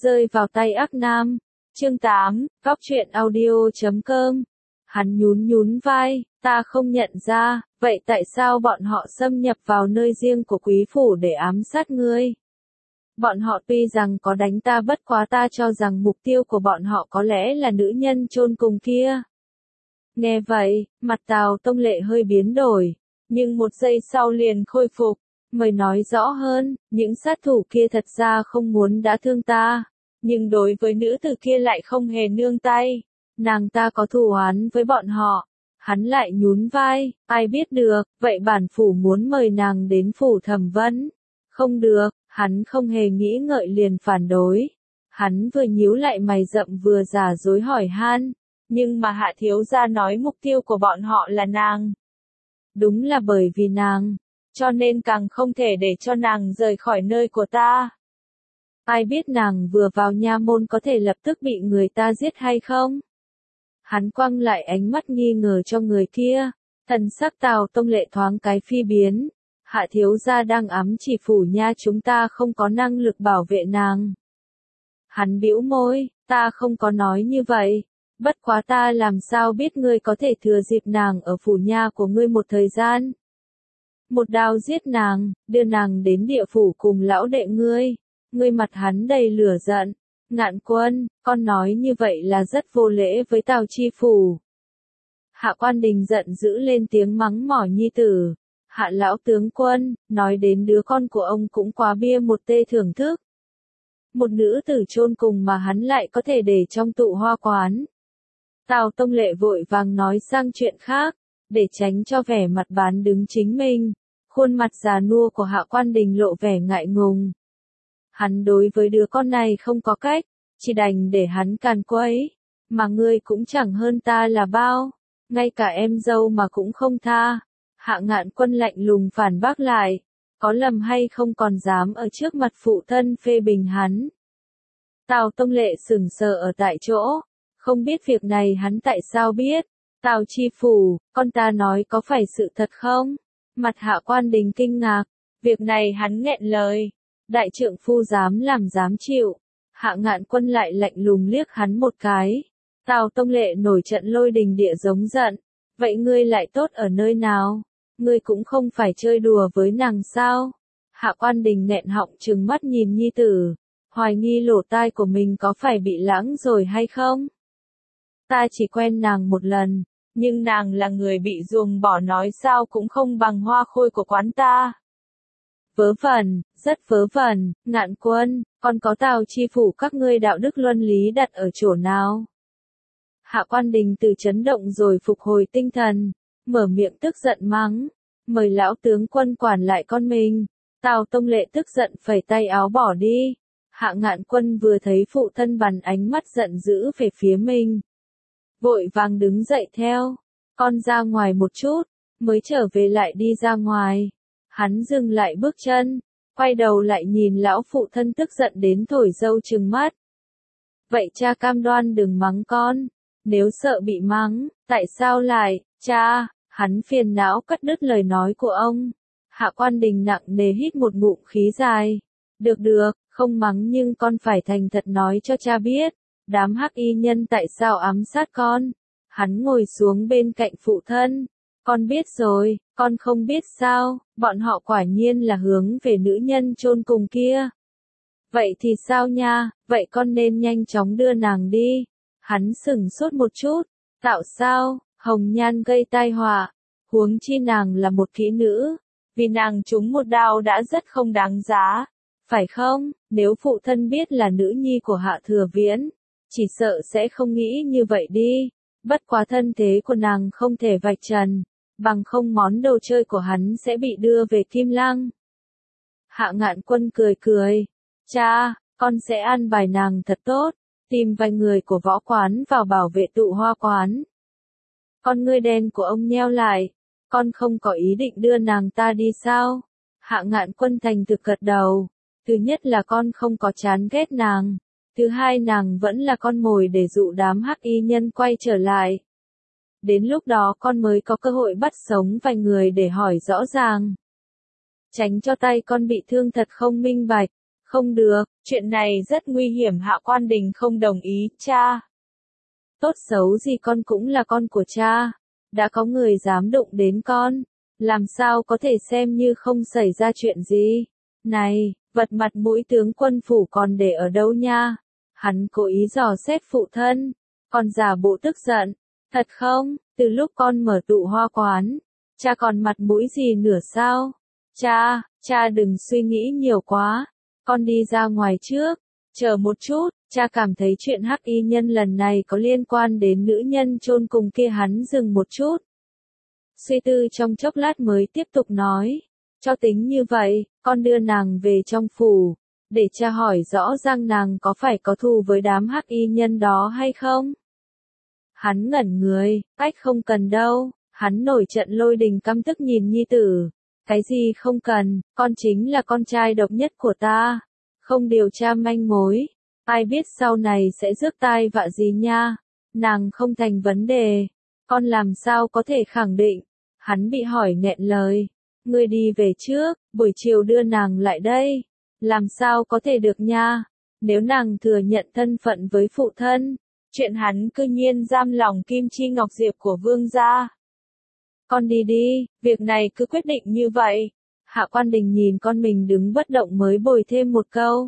rơi vào tay ác nam. Chương 8, Góc truyện audio.com. Hắn nhún vai, ta không nhận ra, vậy tại sao bọn họ xâm nhập vào nơi riêng của quý phủ để ám sát ngươi? Bọn họ tuy rằng có đánh ta, bất quá ta cho rằng mục tiêu của bọn họ có lẽ là nữ nhân chôn cùng kia. Nghe vậy, mặt Tào Tông Lệ hơi biến đổi, nhưng một giây sau liền khôi phục. Mời nói rõ hơn, những sát thủ kia thật ra không muốn đã thương ta, nhưng đối với nữ tử kia lại không hề nương tay. Nàng ta có thù oán với bọn họ. Hắn lại nhún vai, ai biết được, vậy bản phủ muốn mời nàng đến phủ thẩm vấn. Không được, hắn không hề nghĩ ngợi liền phản đối. Hắn vừa nhíu lại mày rậm vừa giả dối hỏi han, nhưng mà Hạ thiếu gia nói mục tiêu của bọn họ là nàng. Đúng là bởi vì nàng, cho nên càng không thể để cho nàng rời khỏi nơi của ta. Ai biết nàng vừa vào nha môn có thể lập tức bị người ta giết hay không? Hắn quăng lại ánh mắt nghi ngờ cho người kia, thần sắc Tào Tông Lệ thoáng cái phi biến. Hạ thiếu gia đang ám chỉ phủ nha chúng ta không có năng lực bảo vệ nàng. Hắn bĩu môi, ta không có nói như vậy. Bất quá ta làm sao biết ngươi có thể thừa dịp nàng ở phủ nha của ngươi một thời gian. Một đao giết nàng, đưa nàng đến địa phủ cùng lão đệ ngươi. Ngươi mặt hắn đầy lửa giận. Ngạn Quân, con nói như vậy là rất vô lễ với Tào chi phủ. Hạ Quan Đình giận dữ lên tiếng mắng mỏ nhi tử. Hạ lão tướng quân, nói đến đứa con của ông cũng quá bia một tê thưởng thức. Một nữ tử chôn cùng mà hắn lại có thể để trong tụ hoa quán. Tào Tông Lệ vội vàng nói sang chuyện khác, để tránh cho vẻ mặt bán đứng chính mình. Khuôn mặt già nua của Hạ Quan Đình lộ vẻ ngại ngùng. Hắn đối với đứa con này không có cách, chỉ đành để hắn càn quấy. Mà ngươi cũng chẳng hơn ta là bao, ngay cả em dâu mà cũng không tha. Hạ Ngạn Quân lạnh lùng phản bác lại, có lầm hay không còn dám ở trước mặt phụ thân phê bình hắn. Tào Tông Lệ sững sờ ở tại chỗ, không biết việc này hắn tại sao biết. Tào chi phủ, con ta nói có phải sự thật không? Mặt Hạ Quan Đình kinh ngạc, việc này hắn nghẹn lời. Đại trượng phu dám làm dám chịu. Hạ Ngạn Quân lại lạnh lùng liếc hắn một cái. Tào Tông Lệ nổi trận lôi đình địa giống giận. Vậy ngươi lại tốt ở nơi nào? Ngươi cũng không phải chơi đùa với nàng sao? Hạ Quan Đình nghẹn họng trừng mắt nhìn nhi tử, hoài nghi lỗ tai của mình có phải bị lãng rồi hay không? Ta chỉ quen nàng một lần, nhưng nàng là người bị ruồng bỏ nói sao cũng không bằng Hoa Khôi của quán ta. Vớ vẩn, rất vớ vẩn. Ngạn Quân, còn có Tào chi phủ các ngươi đạo đức luân lý đặt ở chỗ nào? Hạ Quan Đình từ chấn động rồi phục hồi tinh thần, mở miệng tức giận mắng, mời lão tướng quân quản lại con mình. Tào Tông Lệ tức giận phẩy tay áo bỏ đi. Hạ Ngạn Quân vừa thấy phụ thân bắn ánh mắt giận dữ về phía mình, vội vàng đứng dậy theo, con ra ngoài một chút, mới trở về lại đi ra ngoài. Hắn dừng lại bước chân, quay đầu lại nhìn lão phụ thân tức giận đến thổi râu trừng mắt. Vậy cha cam đoan đừng mắng con, nếu sợ bị mắng, tại sao lại, cha? Hắn phiền não cắt đứt lời nói của ông. Hạ Quan Đình nặng nề hít một ngụm khí dài. Được được, không mắng nhưng con phải thành thật nói cho cha biết, đám hắc y nhân tại sao ám sát con. Hắn ngồi xuống bên cạnh phụ thân. Con biết rồi, con không biết sao, bọn họ quả nhiên là hướng về nữ nhân chôn cùng kia. Vậy thì sao nha, vậy con nên nhanh chóng đưa nàng đi. Hắn sững sốt một chút, tạo sao, hồng nhan gây tai họa, huống chi nàng là một kỹ nữ, vì nàng trúng một đao đã rất không đáng giá, phải không? Nếu phụ thân biết là nữ nhi của Hạ Thừa Viễn, chỉ sợ sẽ không nghĩ như vậy đi, bất quá thân thế của nàng không thể vạch trần, bằng không món đồ chơi của hắn sẽ bị đưa về Kim Lăng. Hạ Ngạn Quân cười cười, cha, con sẽ an bài nàng thật tốt, tìm vài người của võ quán vào bảo vệ tụ hoa quán. Con ngươi đen của ông nheo lại, con không có ý định đưa nàng ta đi sao? Hạ Ngạn Quân thành thực gật đầu, thứ nhất là con không có chán ghét nàng, thứ hai nàng vẫn là con mồi để dụ đám hắc y nhân quay trở lại. Đến lúc đó con mới có cơ hội bắt sống vài người để hỏi rõ ràng. Tránh cho tay con bị thương thật không minh bạch, Không được, chuyện này rất nguy hiểm. Hạ Quan Đình không đồng ý. Cha, tốt xấu gì con cũng là con của cha. Đã có người dám đụng đến con, làm sao có thể xem như không xảy ra chuyện gì. Này, vật mặt mũi tướng quân phủ còn để ở đâu nha? Hắn cố ý dò xét phụ thân, còn giả bộ tức giận. Thật không, từ lúc con mở tụ hoa quán, cha còn mặt mũi gì nữa sao? Cha đừng suy nghĩ nhiều quá. Con đi ra ngoài trước, chờ một chút, cha cảm thấy chuyện hắc y nhân lần này có liên quan đến nữ nhân chôn cùng kia. Hắn dừng một chút, suy tư trong chốc lát mới tiếp tục nói, cho tính như vậy, con đưa nàng về trong phủ, để cha hỏi rõ ràng nàng có phải có thù với đám hắc y nhân đó hay không. Hắn ngẩn người, cách không cần đâu. Hắn nổi trận lôi đình căm tức nhìn nhi tử. Cái gì không cần, con chính là con trai độc nhất của ta. Không điều tra manh mối, ai biết sau này sẽ rước tai vạ gì nha. Nàng không thành vấn đề, con làm sao có thể khẳng định. Hắn bị hỏi nghẹn lời. Ngươi đi về trước, buổi chiều đưa nàng lại đây. Làm sao có thể được nha. Nếu nàng thừa nhận thân phận với phụ thân, chuyện hắn cư nhiên giam lòng Kim Chi Ngọc Diệp của Vương gia. Con đi đi, việc này cứ quyết định như vậy. Hạ Quan Đình nhìn con mình đứng bất động mới bồi thêm một câu.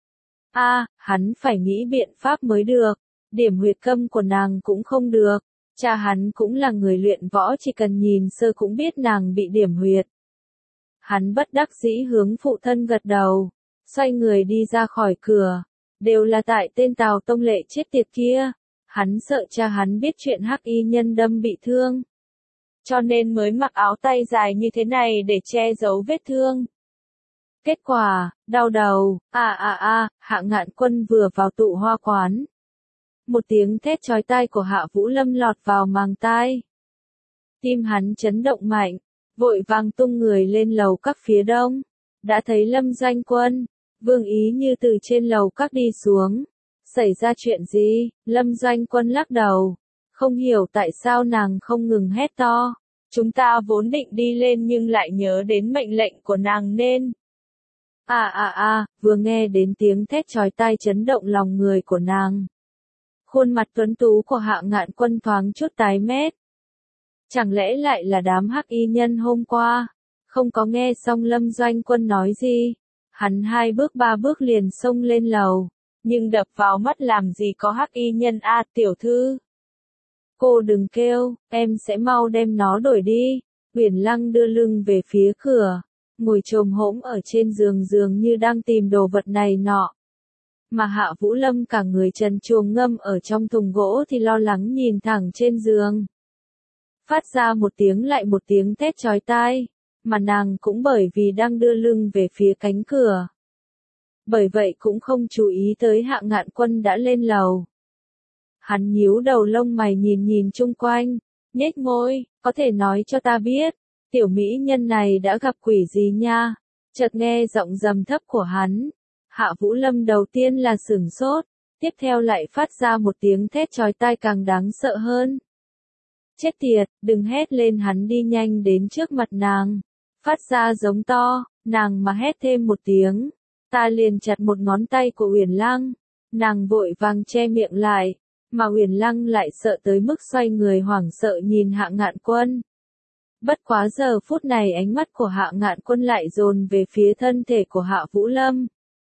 Hắn phải nghĩ biện pháp mới được. Điểm huyệt câm của nàng cũng không được. Cha hắn cũng là người luyện võ, chỉ cần nhìn sơ cũng biết nàng bị điểm huyệt. Hắn bất đắc dĩ hướng phụ thân gật đầu, xoay người đi ra khỏi cửa. Đều là tại tên Tào Tông Lệ chết tiệt kia. Hắn sợ cha hắn biết chuyện hắc y nhân đâm bị thương, cho nên mới mặc áo tay dài như thế này để che giấu vết thương. Kết quả, đau đầu. Hạ Ngạn Quân vừa vào tụ hoa quán, một tiếng thét chói tai của Hạ Vũ Lâm lọt vào màng tai. Tim hắn chấn động mạnh, vội vàng tung người lên lầu các phía đông. Đã thấy Lâm Doanh Quân, Vương Ý Như từ trên lầu các đi xuống. Xảy ra chuyện gì? Lâm Doanh Quân lắc đầu, không hiểu tại sao nàng không ngừng hét to. Chúng ta vốn định đi lên nhưng lại nhớ đến mệnh lệnh của nàng nên. Vừa nghe đến tiếng thét chói tai chấn động lòng người của nàng, khuôn mặt tuấn tú của Hạ Ngạn Quân thoáng chút tái mét. Chẳng lẽ lại là đám hắc y nhân hôm qua? Không có nghe xong Lâm Doanh Quân nói gì, hắn 2 bước 3 bước liền xông lên lầu, nhưng đập vào mắt làm gì có hắc y nhân. Tiểu thư, cô đừng kêu, em sẽ mau đem nó đổi đi. Uyển Lăng đưa lưng về phía cửa, ngồi chồm hổm ở trên giường dường như đang tìm đồ vật này nọ. Mà Hạ Vũ Lâm cả người trần truồng ngâm ở trong thùng gỗ thì lo lắng nhìn thẳng trên giường. Phát ra một tiếng lại một tiếng thét chói tai, mà nàng cũng bởi vì đang đưa lưng về phía cánh cửa. Bởi vậy cũng không chú ý tới Hạ Ngạn Quân đã lên lầu. Hắn nhíu đầu lông mày nhìn chung quanh, nhếch môi, có thể nói cho ta biết, tiểu mỹ nhân này đã gặp quỷ gì nha? Chợt nghe giọng trầm thấp của hắn. Hạ Vũ Lâm đầu tiên là sửng sốt, tiếp theo lại phát ra một tiếng thét chói tai càng đáng sợ hơn. Chết tiệt, đừng hét lên. Hắn đi nhanh đến trước mặt nàng, phát ra giống to. Nàng mà hét thêm một tiếng, ta liền chặt một ngón tay của Uyển Lăng. Nàng vội vàng che miệng lại, mà Uyển Lăng lại sợ tới mức xoay người hoảng sợ nhìn Hạ Ngạn Quân. Bất quá giờ phút này ánh mắt của Hạ Ngạn Quân lại dồn về phía thân thể của Hạ Vũ Lâm.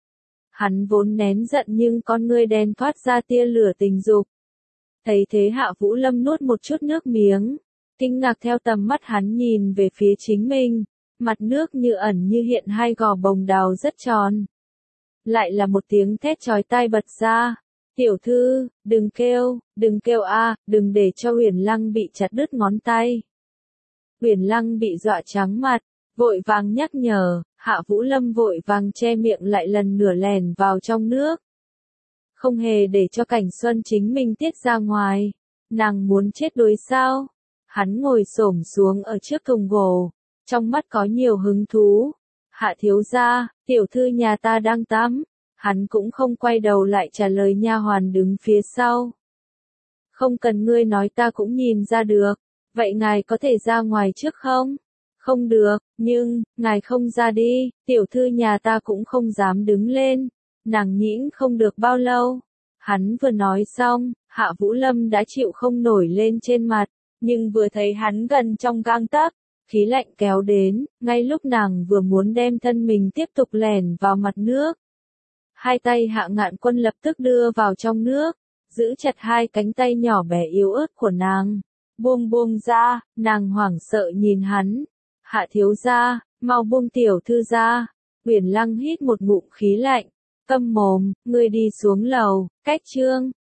Hắn vốn nén giận nhưng con ngươi đen thoát ra tia lửa tình dục. Thấy thế Hạ Vũ Lâm nuốt một chút nước miếng, kinh ngạc theo tầm mắt hắn nhìn về phía chính mình, mặt nước như ẩn như hiện 2 gò bồng đào rất tròn. Lại là một tiếng thét chói tai bật ra. Tiểu thư, đừng kêu, đừng để cho Uyển Lăng bị chặt đứt ngón tay. Uyển Lăng bị dọa trắng mặt, vội vàng nhắc nhở. Hạ Vũ Lâm vội vàng che miệng lại lần nữa lèn vào trong nước. Không hề để cho Cảnh Xuân chính mình tiết ra ngoài. Nàng muốn chết đuối sao? Hắn ngồi xổm xuống ở trước thùng gỗ, trong mắt có nhiều hứng thú. Hạ thiếu gia, tiểu thư nhà ta đang tắm. Hắn cũng không quay đầu lại trả lời nha hoàn đứng phía sau. Không cần ngươi nói ta cũng nhìn ra được. Vậy ngài có thể ra ngoài trước không? Không được, nhưng, ngài không ra đi, tiểu thư nhà ta cũng không dám đứng lên. Nàng nhịn không được bao lâu. Hắn vừa nói xong, Hạ Vũ Lâm đã chịu không nổi lên trên mặt, nhưng vừa thấy hắn gần trong gang tấc, khí lạnh kéo đến, ngay lúc nàng vừa muốn đem thân mình tiếp tục lẻn vào mặt nước. Hai tay Hạ Ngạn Quân lập tức đưa vào trong nước, giữ chặt hai cánh tay nhỏ bé yếu ớt của nàng. Buông buông ra, nàng hoảng sợ nhìn hắn. Hạ thiếu gia, mau buông tiểu thư ra. Uyển Lăng hít một ngụm khí lạnh. Câm mồm, ngươi đi xuống lầu, cách chương.